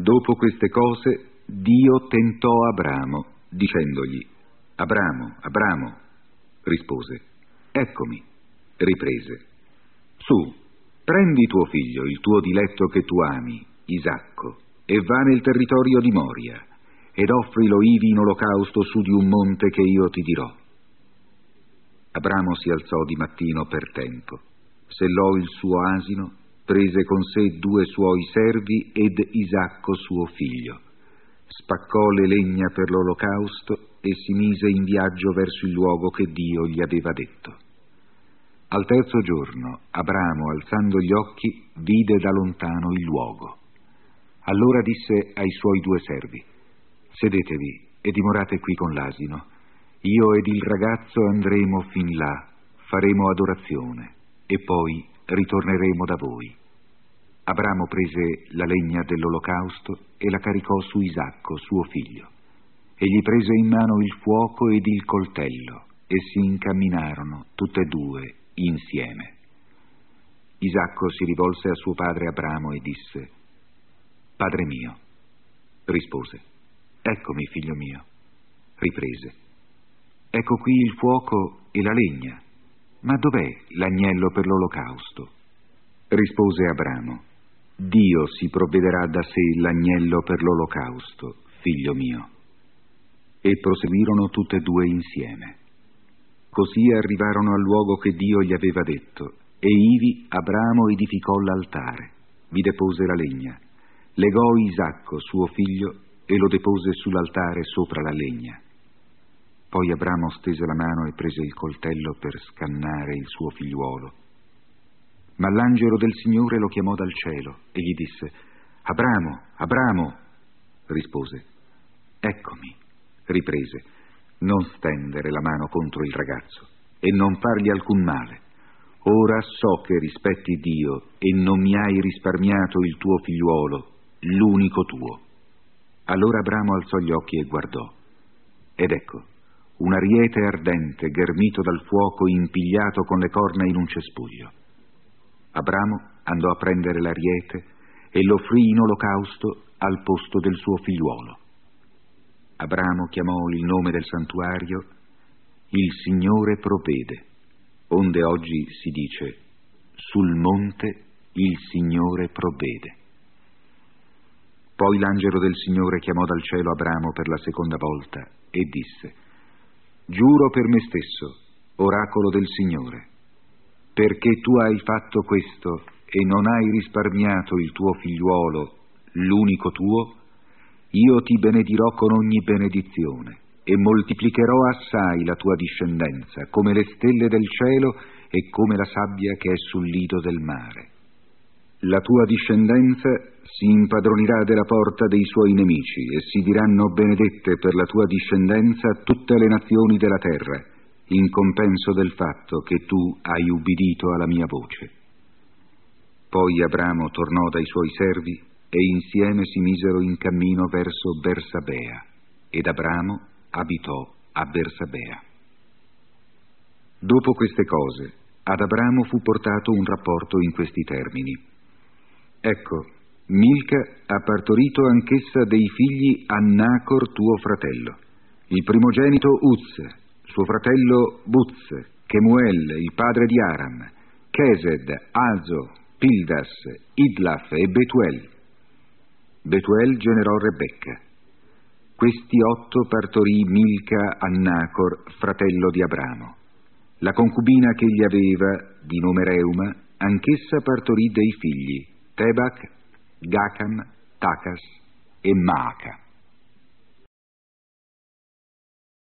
Dopo queste cose, Dio tentò Abramo, dicendogli: Abramo, Abramo. Rispose: Eccomi. Riprese: Su, prendi tuo figlio, il tuo diletto che tu ami, Isacco, e va nel territorio di Moria, ed offrilo ivi in olocausto su di un monte che io ti dirò. Abramo si alzò di mattino per tempo, sellò il suo asino, prese con sé 2 suoi servi ed Isacco suo figlio, spaccò le legna per l'olocausto e si mise in viaggio verso il luogo che Dio gli aveva detto. Al terzo giorno Abramo, alzando gli occhi, vide da lontano il luogo. Allora disse ai suoi 2 servi: Sedetevi e dimorate qui con l'asino. Io ed il ragazzo andremo fin là, faremo adorazione e poi ritorneremo da voi. Abramo prese la legna dell'olocausto e la caricò su Isacco, suo figlio. Egli prese in mano il fuoco ed il coltello e si incamminarono tutte e 2 insieme. Isacco si rivolse a suo padre Abramo e disse: Padre mio. Rispose: Eccomi, figlio mio. Riprese: Ecco qui il fuoco e la legna, ma dov'è l'agnello per l'olocausto? Rispose Abramo: Dio si provvederà da sé l'agnello per l'olocausto, figlio mio. E proseguirono tutte e 2 insieme. Così arrivarono al luogo che Dio gli aveva detto, e ivi Abramo edificò l'altare, vi depose la legna, legò Isacco, suo figlio, e lo depose sull'altare sopra la legna. Poi Abramo stese la mano e prese il coltello per scannare il suo figliuolo. Ma l'angelo del Signore lo chiamò dal cielo e gli disse: Abramo, Abramo. Rispose: Eccomi. Riprese: Non stendere la mano contro il ragazzo e non fargli alcun male. Ora so che rispetti Dio e non mi hai risparmiato il tuo figliuolo, l'unico tuo. Allora Abramo alzò gli occhi e guardò, ed ecco, un ariete ardente, ghermito dal fuoco, impigliato con le corna in un cespuglio. Abramo andò a prendere l'ariete e l'offrì in olocausto al posto del suo figliuolo. Abramo chiamò il nome del santuario Il Signore provvede, onde oggi si dice: Sul monte il Signore provvede. Poi l'angelo del Signore chiamò dal cielo Abramo per la seconda volta e disse: Giuro per me stesso, oracolo del Signore, perché tu hai fatto questo e non hai risparmiato il tuo figliuolo, l'unico tuo, io ti benedirò con ogni benedizione e moltiplicherò assai la tua discendenza, come le stelle del cielo e come la sabbia che è sul lido del mare. La tua discendenza si impadronirà della porta dei suoi nemici e si diranno benedette per la tua discendenza tutte le nazioni della terra, in compenso del fatto che tu hai ubbidito alla mia voce. Poi Abramo tornò dai suoi servi e insieme si misero in cammino verso Bersabea, ed Abramo abitò a Bersabea. Dopo queste cose, ad Abramo fu portato un rapporto in questi termini: Ecco, Milca ha partorito anch'essa dei figli a Nacor tuo fratello, il primogenito Uz, suo fratello Buz, Kemuel, il padre di Aram, Chesed, Azo, Pildas, Idlaf e Betuel. Betuel generò Rebecca. Questi 8 partorì Milca a Nacor, fratello di Abramo. La concubina che egli aveva, di nome Reuma, anch'essa partorì dei figli Tebac, Gacam, Tacas e Maaca.